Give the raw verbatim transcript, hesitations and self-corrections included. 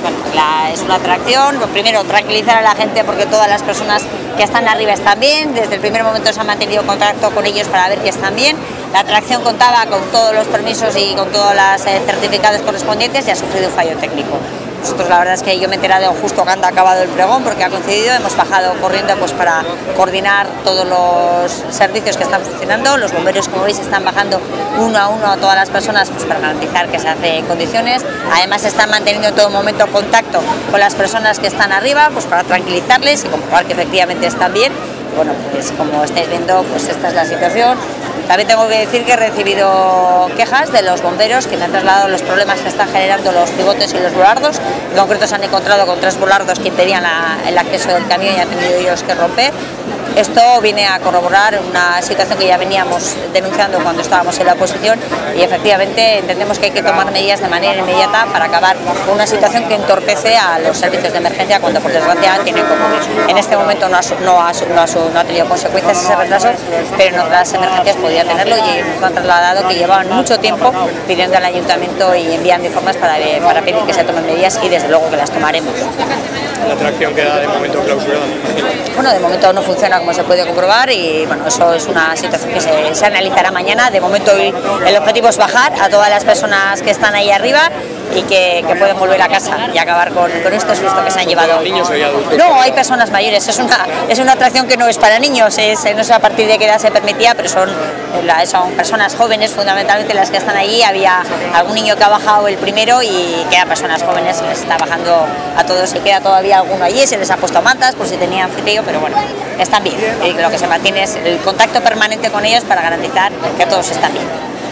bueno, la, es una atracción. Lo primero, tranquilizar a la gente porque todas las personas que están arriba están bien. Desde el primer momento se ha mantenido contacto con ellos para ver que están bien. La atracción contaba con todos los permisos y con todos los eh, certificados correspondientes y ha sufrido un fallo técnico. Nosotros la verdad es que yo me he enterado justo cuando ha acabado el pregón porque ha coincidido, hemos bajado corriendo pues para coordinar todos los servicios que están funcionando. Los bomberos, como veis, están bajando uno a uno a todas las personas pues para garantizar que se hace en condiciones. Además están manteniendo en todo momento contacto con las personas que están arriba pues para tranquilizarles y comprobar que efectivamente están bien. Bueno, pues como estáis viendo, pues esta es la situación. También tengo que decir que he recibido quejas de los bomberos que me han trasladado los problemas que están generando los pivotes y los volardos. En concreto se han encontrado con tres volardos que impedían la, el acceso del camión y han tenido ellos que romper. Esto viene a corroborar una situación que ya veníamos denunciando cuando estábamos en la oposición y efectivamente entendemos que hay que tomar medidas de manera inmediata para acabar con una situación que entorpece a los servicios de emergencia cuando por desgracia tienen como en este momento no ha, no ha, no ha, no ha tenido consecuencias ese retraso, pero en otras emergencias podía tenerlo y nos han trasladado que llevaban mucho tiempo pidiendo al ayuntamiento y enviando informes para, para pedir que se tomen medidas y desde luego que las tomaremos. La atracción queda de momento clausurada. Bueno, de momento no funciona como se puede comprobar y bueno, eso es una situación que se, se analizará mañana. De momento el objetivo es bajar a todas las personas que están ahí arriba y que, que pueden volver a casa y acabar con, con este susto que se han llevado. ¿Niños o adultos? No, hay personas mayores, es una, es una atracción que no es para niños, es, no sé a partir de qué edad se permitía, pero son, son personas jóvenes fundamentalmente las que están allí. Había algún niño que ha bajado el primero y quedan personas jóvenes, se les está bajando a todos y queda todavía alguno allí, se les ha puesto mantas por si tenían frío, pero bueno, están bien. Y lo que se mantiene es el contacto permanente con ellos para garantizar que todos están bien.